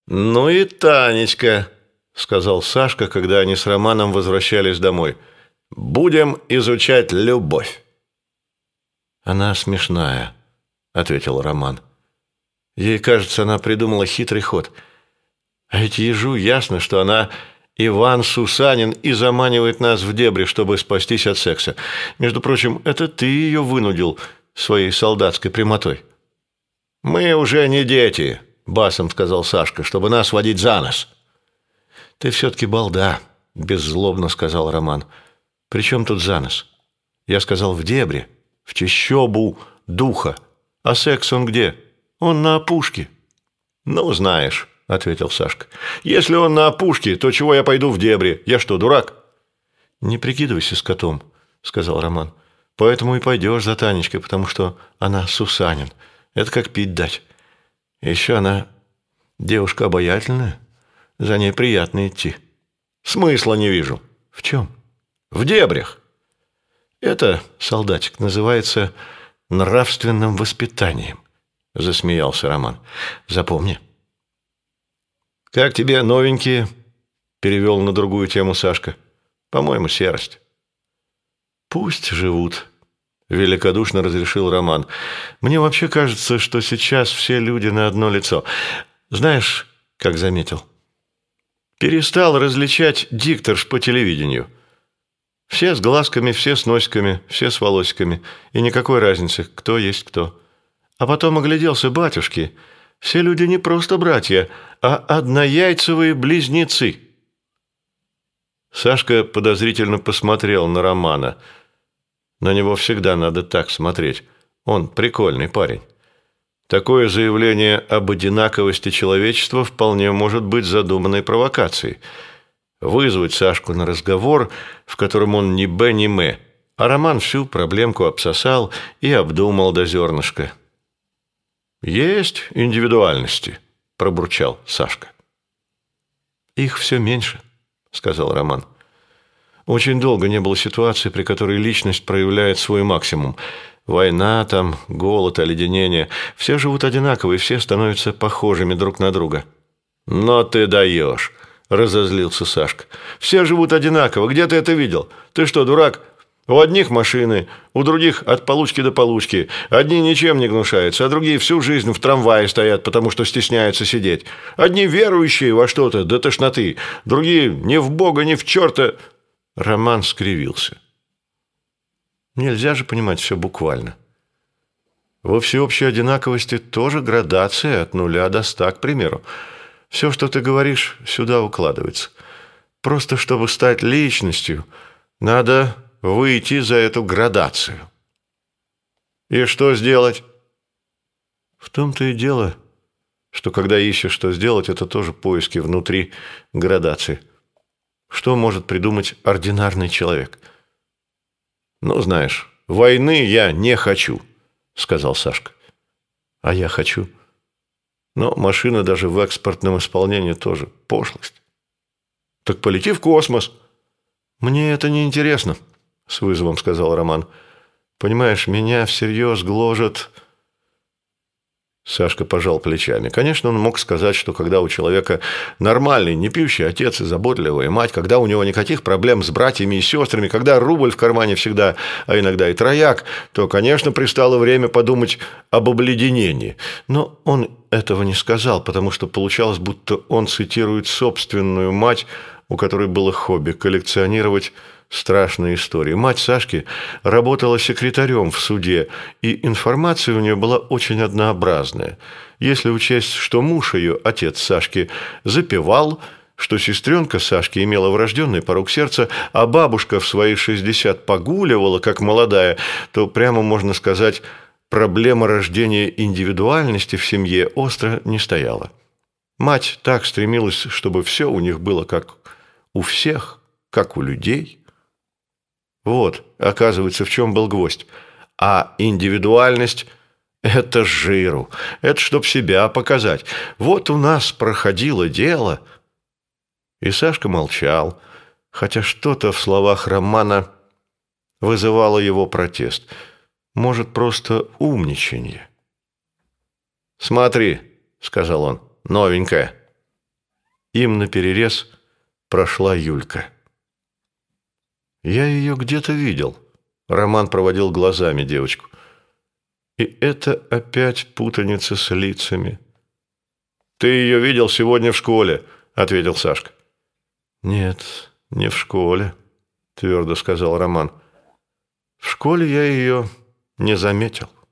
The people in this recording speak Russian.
«Ну и Танечка», — сказал Сашка, когда они с Романом возвращались домой. «Будем изучать любовь». «Она смешная», — ответил Роман. «Ей кажется, она придумала хитрый ход. А ведь ежу ясно, что она Иван Сусанин и заманивает нас в дебри, чтобы спастись от секса. Между прочим, это ты ее вынудил своей солдатской прямотой». «Мы уже не дети», — басом сказал Сашка, — «чтобы нас водить за нос». «Ты все-таки балда», — беззлобно сказал Роман. «При чем тут за нос? Я сказал в дебри, в чащобу духа. А секс он где? Он на опушке». «Ну, знаешь», — ответил Сашка, — «если он на опушке, то чего я пойду в дебри? Я что, дурак?» «Не прикидывайся скотом», — сказал Роман. «Поэтому и пойдешь за Танечкой, потому что она Сусанин. Это как пить дать. Еще она девушка обаятельная, за ней приятно идти». «Смысла не вижу». «В чем?» «В дебрях». «Это, солдатик, называется нравственным воспитанием», — засмеялся Роман. «Запомни». «Как тебе новенькие?» — перевел на другую тему Сашка. «По-моему, серость». «Пусть живут», — великодушно разрешил Роман. «Мне вообще кажется, что сейчас все люди на одно лицо. Знаешь, как заметил? Перестал различать дикторш по телевидению. Все с глазками, все с носиками, все с волосиками. И никакой разницы, кто есть кто. А потом огляделся, батюшки. Все люди не просто братья, а однояйцевые близнецы». Сашка подозрительно посмотрел на Романа. На него всегда надо так смотреть. Он прикольный парень. Такое заявление об одинаковости человечества вполне может быть задуманной провокацией. Вызвать Сашку на разговор, в котором он ни б, ни м, а Роман всю проблемку обсосал и обдумал до зернышка. «Есть индивидуальности», – пробурчал Сашка. «Их все меньше», – сказал Роман. «Очень долго не было ситуации, при которой личность проявляет свой максимум. Война, там, голод, оледенение. Все живут одинаково, и все становятся похожими друг на друга». «Но ты даешь», – разозлился Сашка. «Все живут одинаково. Где ты это видел? Ты что, дурак? У одних машины, у других от получки до получки. Одни ничем не гнушаются, а другие всю жизнь в трамвае стоят, потому что стесняются сидеть. Одни верующие во что-то до тошноты, другие ни в Бога, ни в черта». Роман скривился. Нельзя же понимать все буквально. Во всеобщей одинаковости тоже градация от 0 до 100, к примеру. Все, что ты говоришь, сюда укладывается. Просто чтобы стать личностью, надо выйти за эту градацию. И что сделать? В том-то и дело, что когда ищешь, что сделать, это тоже поиски внутри градации. Что может придумать ординарный человек? «Ну, знаешь, войны я не хочу», — сказал Сашка. «А я хочу. Но машина даже в экспортном исполнении тоже пошлость». «Так полети в космос». «Мне это не интересно», — с вызовом сказал Роман. «Понимаешь, меня всерьез гложет...» Сашка пожал плечами. Конечно, он мог сказать, что когда у человека нормальный, не пьющий отец и заботливая мать, когда у него никаких проблем с братьями и сестрами, когда рубль в кармане всегда, а иногда и трояк, то, конечно, пристало время подумать об обледенении. Но он этого не сказал, потому что получалось, будто он цитирует собственную мать, у которой было хобби коллекционировать страшные истории. Мать Сашки работала секретарем в суде, и информация у нее была очень однообразная. Если учесть, что муж ее, отец Сашки, запивал, что сестренка Сашки имела врожденный порок сердца, а бабушка в свои 60 погуливала, как молодая, то прямо можно сказать, проблема рождения индивидуальности в семье остро не стояла. Мать так стремилась, чтобы все у них было как у всех, как у людей. Вот, оказывается, в чем был гвоздь. А индивидуальность – это жиру, это чтоб себя показать. Вот у нас проходило дело. И Сашка молчал, хотя что-то в словах Романа вызывало его протест. Может, просто умничанье. «Смотри», – сказал он, – «новенькая». Им наперерез прошла Юлька. «Я ее где-то видел». Роман проводил глазами девочку. «И это опять путаница с лицами». «Ты ее видел сегодня в школе», — ответил Сашка. «Нет, не в школе», — твердо сказал Роман. «В школе я ее не заметил».